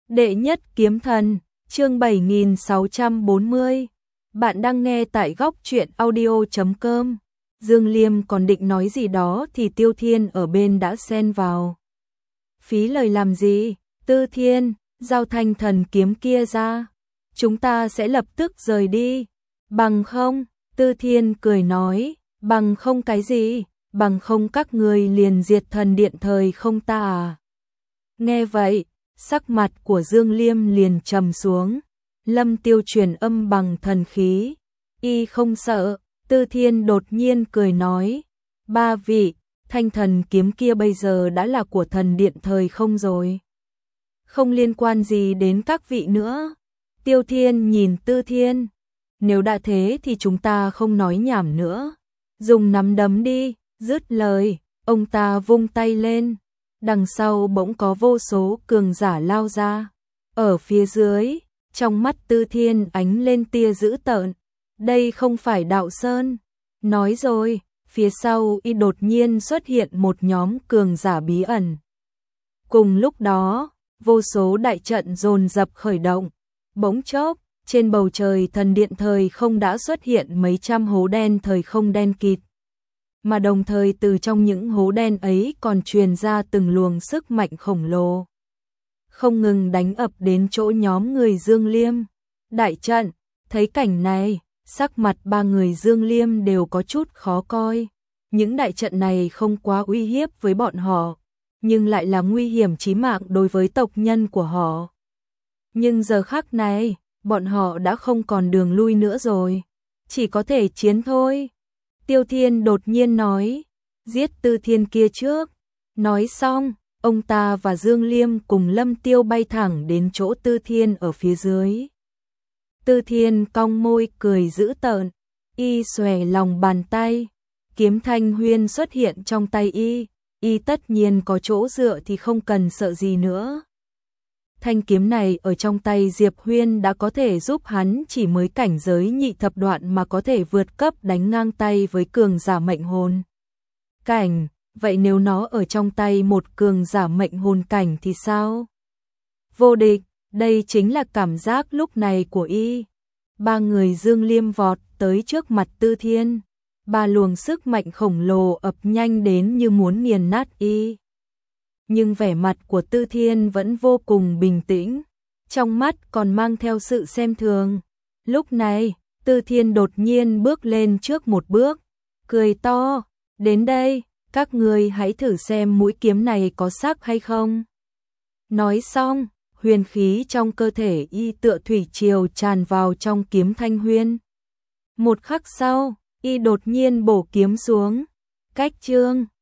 Đệ nhất kiếm thần, chương 7640. Bạn đang nghe tại góc truyện audio.com. Dương Liêm còn định nói gì đó thì Tiêu Thiên ở bên đã xen vào. Phí lời làm gì? Tư Thiên, giao thanh thần kiếm kia ra. Chúng ta sẽ lập tức rời đi. Bằng không, Tư Thiên cười nói, bằng không cái gì, bằng không các người liền diệt thần điện thời không ta à? Nghe vậy, sắc mặt của Dương Liêm liền trầm xuống. Lâm Tiêu truyền âm bằng thần khí. Y không sợ. Tư Thiên đột nhiên cười nói, ba vị, thanh thần kiếm kia bây giờ đã là của thần điện thời không rồi. Không liên quan gì đến các vị nữa. Tiêu Thiên nhìn Tư Thiên. Nếu đã thế thì chúng ta không nói nhảm nữa. Dùng nắm đấm đi. Dứt lời, ông ta vung tay lên. Đằng sau bỗng có vô số cường giả lao ra. Ở phía dưới, trong mắt Tư Thiên ánh lên tia dữ tợn. Đây không phải Đạo Sơn. Nói rồi, phía sau y đột nhiên xuất hiện một nhóm cường giả bí ẩn. Cùng lúc đó, vô số đại trận dồn dập khởi động. Bỗng chốc, trên bầu trời thần điện thời không đã xuất hiện mấy trăm hố đen thời không đen kịt. Mà đồng thời từ trong những hố đen ấy còn truyền ra từng luồng sức mạnh khổng lồ. Không ngừng đánh ập đến chỗ nhóm người Dương Liêm. Đại trận, thấy cảnh này, sắc mặt ba người Dương Liêm đều có chút khó coi. Những đại trận này không quá uy hiếp với bọn họ, nhưng lại là nguy hiểm chí mạng đối với tộc nhân của họ. Nhưng giờ khắc này, bọn họ đã không còn đường lui nữa rồi. Chỉ có thể chiến thôi. Tiêu Thiên đột nhiên nói, giết Tư Thiên kia trước. Nói xong, ông ta và Dương Liêm cùng Lâm Tiêu bay thẳng đến chỗ Tư Thiên ở phía dưới. Tư Thiên cong môi cười dữ tợn, y xòe lòng bàn tay, kiếm thanh huyên xuất hiện trong tay y tất nhiên có chỗ dựa thì không cần sợ gì nữa. Thanh kiếm này ở trong tay Diệp Huyên đã có thể giúp hắn chỉ mới cảnh giới nhị thập đoạn mà có thể vượt cấp đánh ngang tay với cường giả mệnh hồn cảnh. Vậy nếu nó ở trong tay một cường giả mệnh hồn cảnh thì sao? Vô địch, đây chính là cảm giác lúc này của y. Ba người Dương Liêm vọt tới trước mặt Tư Thiên. Ba luồng sức mạnh khổng lồ ập nhanh đến như muốn nghiền nát y. Nhưng vẻ mặt của Tư Thiên vẫn vô cùng bình tĩnh, trong mắt còn mang theo sự xem thường. Lúc này, Tư Thiên đột nhiên bước lên trước một bước, cười to, đến đây, các ngươi hãy thử xem mũi kiếm này có sắc hay không. Nói xong, huyền khí trong cơ thể y tựa thủy triều tràn vào trong kiếm thanh huyên. Một khắc sau, y đột nhiên bổ kiếm xuống, cách chương.